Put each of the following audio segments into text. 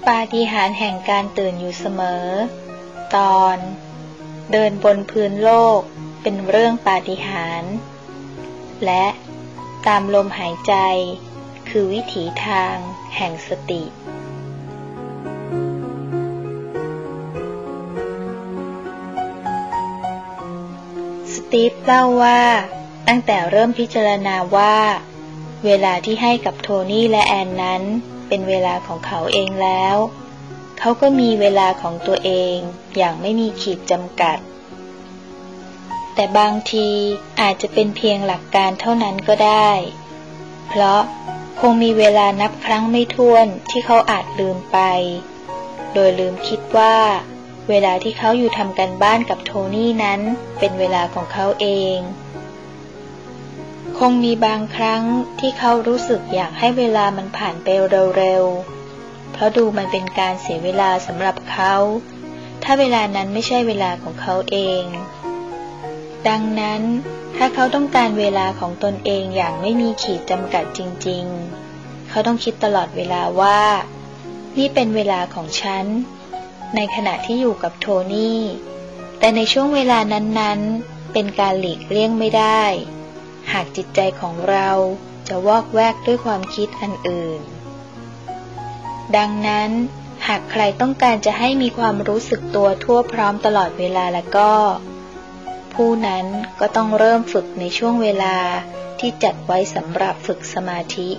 ปาฏิหาริย์แห่งการตื่นอยู่เสมอตอนเดินบนพื้นโลกเป็นเรื่องปาฏิหาริย์และตามลมหายใจคือวิถีทางแห่งสติสตีฟเล่าว่าตั้งแต่เริ่มพิจารณาว่าเวลาที่ให้กับโทนี่และแอนนั้นเป็นเวลาของเขาเองแล้วเขาก็มีเวลาของตัวเองอย่างไม่มีขีดจำกัดแต่บางทีอาจจะเป็นเพียงหลักการเท่านั้นก็ได้เพราะคงมีเวลานับครั้งไม่ถ้วนที่เขาอาจลืมไปโดยลืมคิดว่าเวลาที่เขาอยู่ทำการบ้านกับโทนี่นั้นเป็นเวลาของเขาเองคงมีบางครั้งที่เขารู้สึกอยากให้เวลามันผ่านไปเร็วๆเพราะดูมันเป็นการเสียเวลาสำหรับเขาถ้าเวลานั้นไม่ใช่เวลาของเขาเองดังนั้นถ้าเขาต้องการเวลาของตนเองอย่างไม่มีขีดจำกัดจริงๆเขาต้องคิดตลอดเวลาว่านี่เป็นเวลาของฉันในขณะที่อยู่กับโทนี่แต่ในช่วงเวลานั้นๆเป็นการหลีกเลี่ยงไม่ได้หากจิตใจของเราจะวอกแวกด้วยความคิดอันอื่นดังนั้นหากใครต้องการจะให้มีความรู้สึกตัวทั่วพร้อมตลอดเวลาแล้วก็ผู้นั้นก็ต้องเริ่มฝึกในช่วงเวลาที่จัดไว้สำหรับฝึกสมาธิ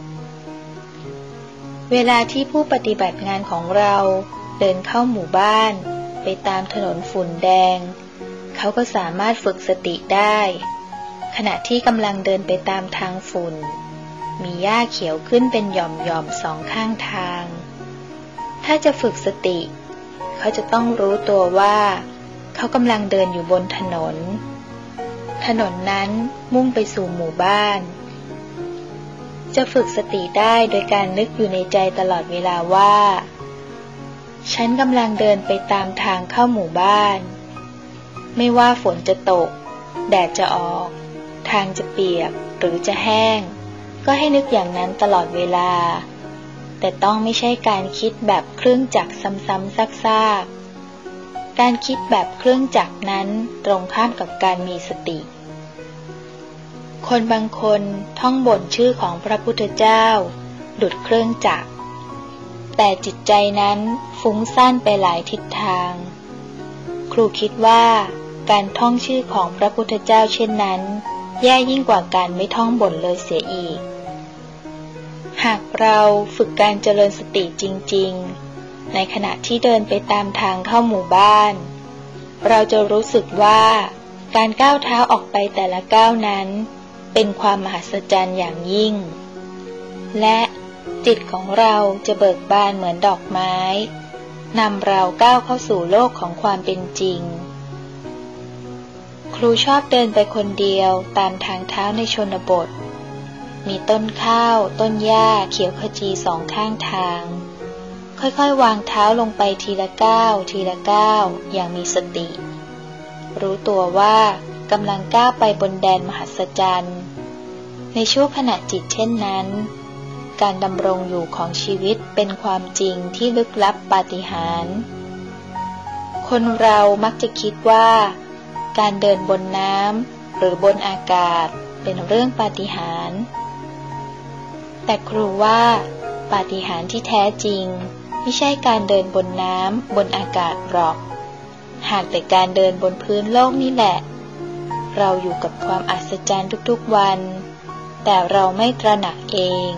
เวลาที่ผู้ปฏิบัติงานของเราเดินเข้าหมู่บ้านไปตามถนนฝุ่นแดงเขาก็สามารถฝึกสติได้ขณะที่กำลังเดินไปตามทางฝุ่นมีหญ้าเขียวขึ้นเป็นหย่อมๆสองข้างทางถ้าจะฝึกสติเขาจะต้องรู้ตัวว่าเขากำลังเดินอยู่บนถนนนั้นมุ่งไปสู่หมู่บ้านจะฝึกสติได้โดยการนึกอยู่ในใจตลอดเวลาว่าฉันกำลังเดินไปตามทางเข้าหมู่บ้านไม่ว่าฝนจะตกแดดจะออกทางจะเปียกหรือจะแห้งก็ให้นึกอย่างนั้นตลอดเวลาแต่ต้องไม่ใช่การคิดแบบเครื่องจักรซ้ำๆซากๆการคิดแบบเครื่องจักรนั้นตรงข้ามกับการมีสติคนบางคนท่องบ่นชื่อของพระพุทธเจ้าดุจเครื่องจักรแต่จิตใจนั้นฟุ้งซ่านไปหลายทิศทางครูคิดว่าการท่องชื่อของพระพุทธเจ้าเช่นนั้นแย่ยิ่งกว่าการไม่ท่องบ่นเลยเสียอีกหากเราฝึกการเจริญสติจริงๆในขณะที่เดินไปตามทางเข้าหมู่บ้านเราจะรู้สึกว่าการก้าวเท้าออกไปแต่ละก้าวนั้นเป็นความมหัศจรรย์อย่างยิ่งและจิตของเราจะเบิกบานเหมือนดอกไม้นำเราก้าวเข้าสู่โลกของความเป็นจริงครูชอบเดินไปคนเดียวตามทางเท้าในชนบทมีต้นข้าวต้นหญ้าเขียวขจีสองข้างทางค่อยๆวางเท้าลงไปทีละก้าวทีละก้าวอย่างมีสติรู้ตัวว่ากำลังก้าวไปบนแดนมหัศจรรย์ในช่วงขณะจิตเช่นนั้นการดำรงอยู่ของชีวิตเป็นความจริงที่ลึกลับปาฏิหาริย์คนเรามักจะคิดว่าการเดินบนน้ำหรือบนอากาศเป็นเรื่องปาฏิหาริย์แต่ครูว่าปาฏิหาริย์ที่แท้จริงไม่ใช่การเดินบนน้ำบนอากาศหรอกหากแต่การเดินบนพื้นโลกนี่แหละเราอยู่กับความอัศจรรย์ทุกๆวันแต่เราไม่ตระหนักเอง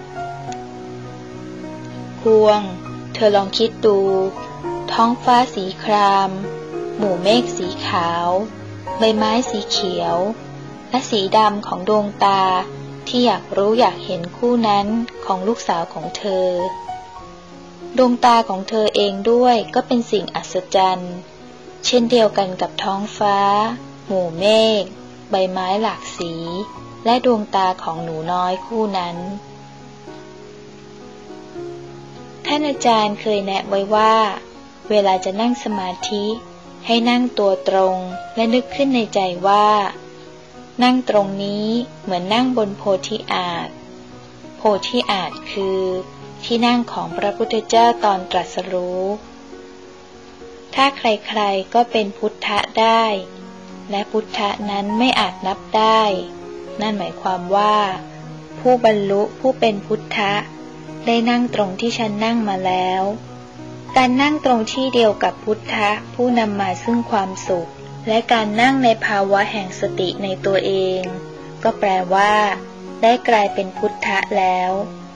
พวงเธอลองคิดดูท้องฟ้าสีครามหมู่เมฆสีขาวใบไม้สีเขียวและสีดำของดวงตาที่อยากรู้อยากเห็นคู่นั้นของลูกสาวของเธอดวงตาของเธอเองด้วยก็เป็นสิ่งอัศจรรย์เช่นเดียวกันกับท้องฟ้าหมู่เมฆใบไม้หลากสีและดวงตาของหนูน้อยคู่นั้นท่านอาจารย์เคยแนะไว้ว่าเวลาจะนั่งสมาธิให้นั่งตัวตรงและนึกขึ้นในใจว่านั่งตรงนี้เหมือนนั่งบนโพธิอาจโพธิอาจคือที่นั่งของพระพุทธเจ้าตอนตรัสรู้ถ้าใครๆก็เป็นพุทธะได้และพุทธะนั้นไม่อาจนับได้นั่นหมายความว่าผู้บรรลุผู้เป็นพุทธะได้นั่งตรงที่ฉันนั่งมาแล้วการนั่งตรงที่เดียวกับพุทธะผู้นำมาซึ่งความสุขและการนั่งในภาวะแห่งสติในตัวเองก็แปลว่าได้กลายเป็นพุทธะแล้ว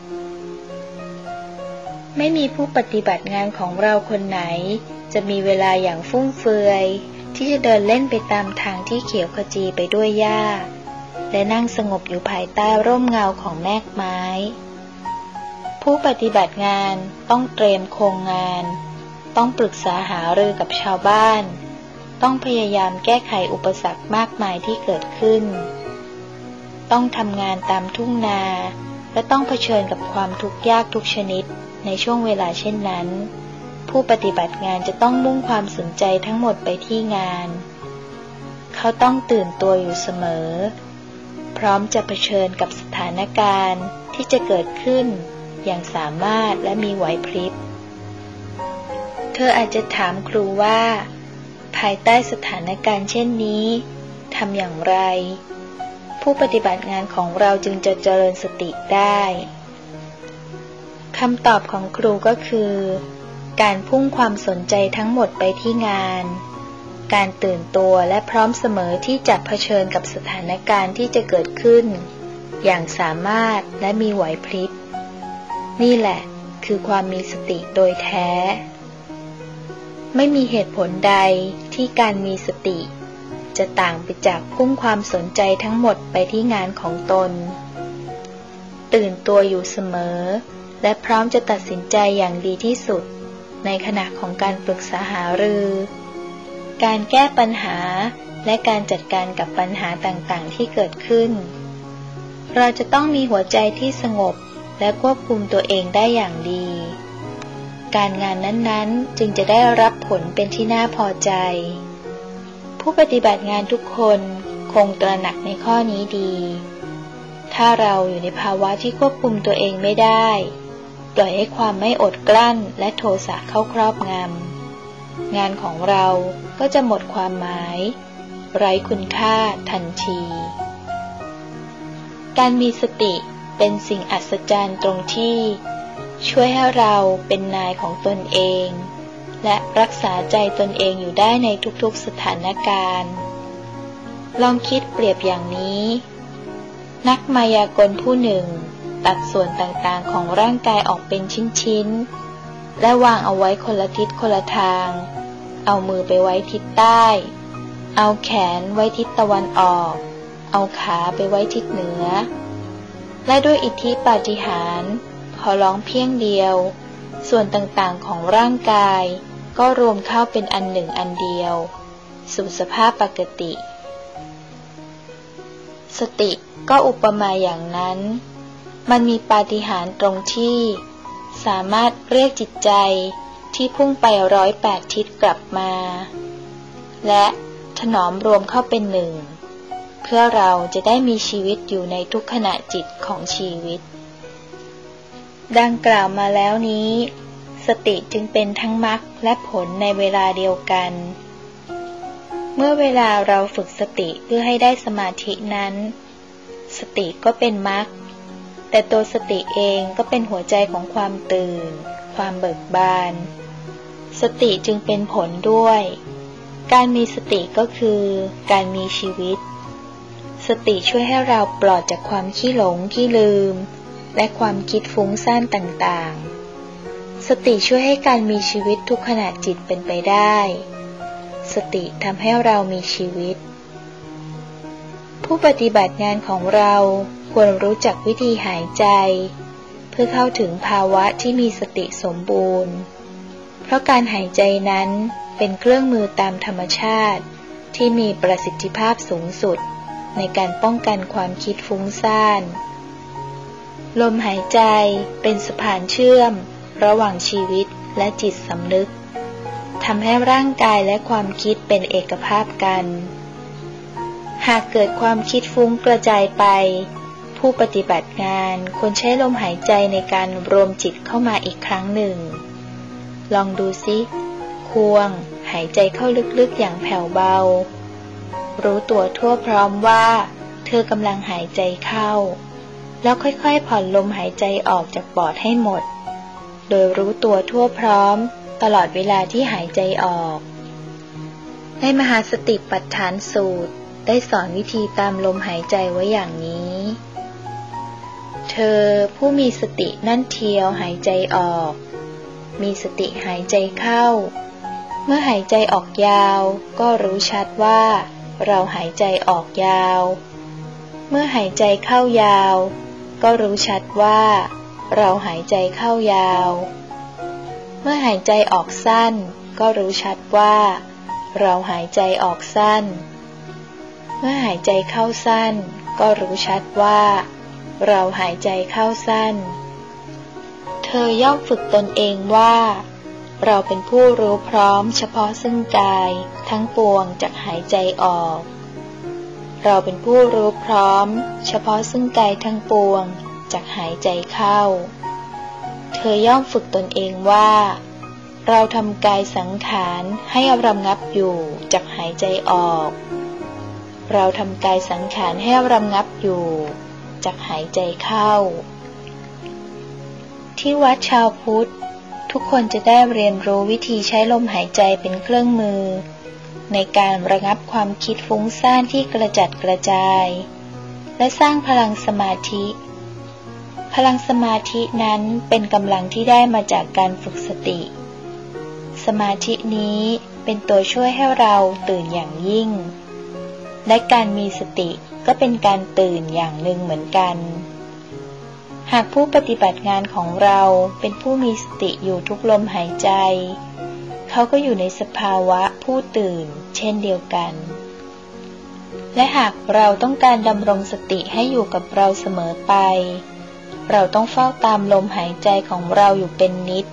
ไม่มีผู้ปฏิบัติงานของเราคนไหนจะมีเวลาอย่างฟุ่มเฟือยที่จะเดินเล่นไปตามทางที่เขียวขจีไปด้วยหญ้าและนั่งสงบอยู่ภายใต้ร่มเงาของแมกไม้ผู้ปฏิบัติงานต้องเตรียมโครงงานต้องปรึกษาหารือกับชาวบ้านต้องพยายามแก้ไขอุปสรรคมากมายที่เกิดขึ้นต้องทำงานตามทุ่งนาและต้องเผชิญกับความทุกข์ยากทุกชนิดในช่วงเวลาเช่นนั้นผู้ปฏิบัติงานจะต้องมุ่งความสนใจทั้งหมดไปที่งานเขาต้องตื่นตัวอยู่เสมอพร้อมจะเผชิญกับสถานการณ์ที่จะเกิดขึ้นอย่างสามารถและมีไหวพริบเธออาจจะถามครูว่าภายใต้สถานการณ์เช่นนี้ทำอย่างไรผู้ปฏิบัติงานของเราจึงจะเจริญสติได้คำตอบของครูก็คือการพุ่งความสนใจทั้งหมดไปที่งานการตื่นตัวและพร้อมเสมอที่จะเผชิญกับสถานการณ์ที่จะเกิดขึ้นอย่างสามารถและมีไหวพริบนี่แหละคือความมีสติโดยแท้ไม่มีเหตุผลใดที่การมีสติจะต่างไปจากพุ่งความสนใจทั้งหมดไปที่งานของตนตื่นตัวอยู่เสมอและพร้อมจะตัดสินใจอย่างดีที่สุดในขณะของการปรึกษาหารือการแก้ปัญหาและการจัดการกับปัญหาต่างๆที่เกิดขึ้นเราจะต้องมีหัวใจที่สงบและควบคุมตัวเองได้อย่างดีการงานนั้นๆจึงจะได้รับผลเป็นที่น่าพอใจผู้ปฏิบัติงานทุกคนคงตระหนักในข้อนี้ดีถ้าเราอยู่ในภาวะที่ควบคุมตัวเองไม่ได้ปล่อยให้ความไม่อดกลั้นและโทสะเข้าครอบงำงานของเราก็จะหมดความหมายไร้คุณค่าทันทีการมีสติเป็นสิ่งอัศจรรย์ตรงที่ช่วยให้เราเป็นนายของตนเองและรักษาใจตนเองอยู่ได้ในทุกๆสถานการณ์ลองคิดเปรียบอย่างนี้นักมายากลผู้หนึ่งตัดส่วนต่างๆของร่างกายออกเป็นชิ้นๆและวางเอาไว้คนละทิศคนละทางเอามือไปไว้ทิศใต้เอาแขนไว้ทิศตะวันออกเอาขาไปไว้ทิศเหนือและด้วยอิทธิปาฏิหาริย์พอร้องเพียงเดียวส่วนต่างๆของร่างกายก็รวมเข้าเป็นอันหนึ่งอันเดียวสู่สภาพปกติสติก็อุปมาอย่างนั้นมันมีปาฏิหาริย์ตรงที่สามารถเรียกจิตใจที่พุ่งไป108 ทิศกลับมาและถนอมรวมเข้าเป็นหนึ่งเพื่อเราจะได้มีชีวิตอยู่ในทุกขณะจิตของชีวิตดังกล่าวมาแล้วนี้สติจึงเป็นทั้งมรรคและผลในเวลาเดียวกันเมื่อเวลาเราฝึกสติเพื่อให้ได้สมาธินั้นสติก็เป็นมรรคแต่ตัวสติเองก็เป็นหัวใจของความตื่นความเบิกบานสติจึงเป็นผลด้วยการมีสติก็คือการมีชีวิตสติช่วยให้เราปลอดจากความขี้หลงขี้ลืมและความคิดฟุ้งซ่านต่างๆสติช่วยให้การมีชีวิตทุกขณะจิตเป็นไปได้สติทำให้เรามีชีวิตผู้ปฏิบัติงานของเราควรรู้จักวิธีหายใจเพื่อเข้าถึงภาวะที่มีสติสมบูรณ์เพราะการหายใจนั้นเป็นเครื่องมือตามธรรมชาติที่มีประสิทธิภาพสูงสุดในการป้องกันความคิดฟุ้งซ่านลมหายใจเป็นสะพานเชื่อมระหว่างชีวิตและจิตสำนึกทำให้ร่างกายและความคิดเป็นเอกภาพกันหากเกิดความคิดฟุ้งกระจายไปผผู้ปฏิบัติงานควรใช้ลมหายใจในการรวมจิตเข้ามาอีกครั้งหนึ่งลองดูซิควงหายใจเข้าลึกๆอย่างแผ่วเบารู้ตัวทั่วพร้อมว่าเธอกำลังหายใจเข้าแล้วค่อยๆผ่อนลมหายใจออกจากปอดให้หมดโดยรู้ตัวทั่วพร้อมตลอดเวลาที่หายใจออกในมหาสติปัฏฐานสูตรได้สอนวิธีตามลมหายใจไว้อย่างนี้เธอผู้มีสตินั่นเทียวหายใจออกมีสติหายใจเข้าเมื่อหายใจออกยาวก็รู้ชัดว่าเราหายใจออกยาวเมื่อหายใจเข้ายาวก็รู้ชัดว่าเราหายใจเข้ายาวเมื่อหายใจออกสั้นก็รู้ชัดว่าเราหายใจออกสั้นเมื่อหายใจเข้าสั้นก็รู้ชัดว่าเราหายใจเข้าสั้นเธอย่อมฝึกตนเองว่าเราเป็นผู้รู้พร้อมเฉพาะซึ่งกายทั้งปวงจากหายใจออกเราเป็นผู้รู้พร้อมเฉพาะซึ่งกายทั้งปวงจากหายใจเข้าเธอย่อมฝึกตนเองว่าเราทำกายสังขารให้ระงับอยู่จากหายใจออกเราทำกายสังขารให้ระงับอยู่จากหายใจเข้าที่วัดชาวพุทธทุกคนจะได้เรียนรู้วิธีใช้ลมหายใจเป็นเครื่องมือในการระงับความคิดฟุ้งซ่านที่กระจัดกระจายและสร้างพลังสมาธิพลังสมาธินั้นเป็นกำลังที่ได้มาจากการฝึกสติสมาธินี้เป็นตัวช่วยให้เราตื่นอย่างยิ่งและการมีสติก็เป็นการตื่นอย่างหนึ่งเหมือนกันหากผู้ปฏิบัติงานของเราเป็นผู้มีสติอยู่ทุกลมหายใจเขาก็อยู่ในสภาวะผู้ตื่นเช่นเดียวกันและหากเราต้องการดำรงสติให้อยู่กับเราเสมอไปเราต้องเฝ้าตามลมหายใจของเราอยู่เป็นนิด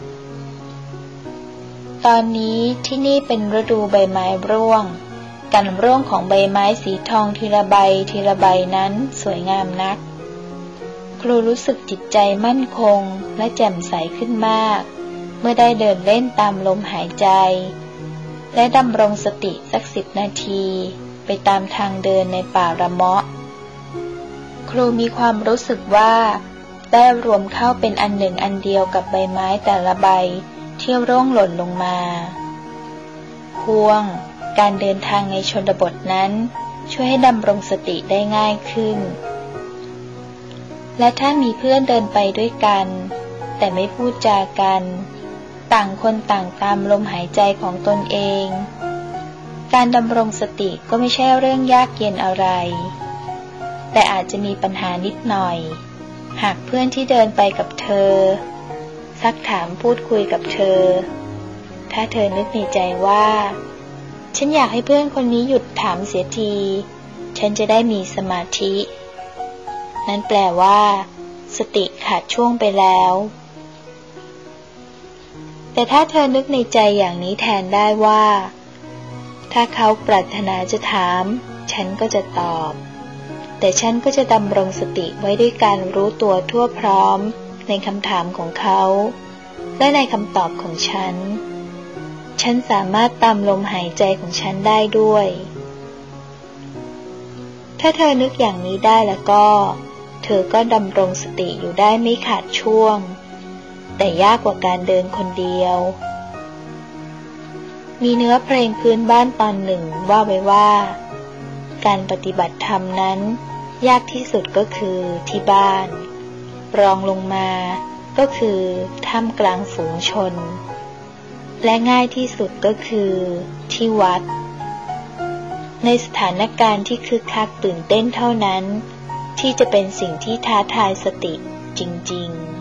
ตอนนี้ที่นี่เป็นฤดูใบไม้ร่วงการร่วงของใบไม้สีทองทีละใบทีละใบนั้นสวยงามนักครูรู้สึกจิตใจมั่นคงและแจ่มใสขึ้นมากเมื่อได้เดินเล่นตามลมหายใจและดำรงสติสัก10 นาทีไปตามทางเดินในป่าระเมาะครูมีความรู้สึกว่าได้รวมเข้าเป็นอันหนึ่งอันเดียวกับใบไม้แต่ละใบที่ร่วงหล่นลงมาควงการเดินทางในชนบทนั้นช่วยให้ดำรงสติได้ง่ายขึ้นและถ้ามีเพื่อนเดินไปด้วยกันแต่ไม่พูดจากันต่างคนต่างตามลมหายใจของตนเองการดำรงสติก็ไม่ใช่เรื่องยากเย็นอะไรแต่อาจจะมีปัญหานิดหน่อยหากเพื่อนที่เดินไปกับเธอซักถามพูดคุยกับเธอถ้าเธอนึกในใจว่าฉันอยากให้เพื่อนคนนี้หยุดถามเสียทีฉันจะได้มีสมาธินั่นแปลว่าสติขาดช่วงไปแล้วแต่ถ้าเธอนึกในใจอย่างนี้แทนได้ว่าถ้าเขาปรารถนาจะถามฉันก็จะตอบแต่ฉันก็จะดำรงสติไว้ด้วยการรู้ตัวทั่วพร้อมในคำถามของเขาและในคำตอบของฉันสามารถตามลมหายใจของฉันได้ด้วยถ้าเธอนึกอย่างนี้ได้แล้วก็เธอก็ดำรงสติอยู่ได้ไม่ขาดช่วงแต่ยากกว่าการเดินคนเดียวมีเนื้อเพลงพื้นบ้านตอนหนึ่งว่าไว้ว่าการปฏิบัติธรรมนั้นยากที่สุดก็คือที่บ้านรองลงมาก็คือท่ามกลางฝูงชนและง่ายที่สุดก็คือที่วัดในสถานการณ์ที่คึกคักตื่นเต้นเท่านั้นที่จะเป็นสิ่งที่ท้าทายสติจริงๆ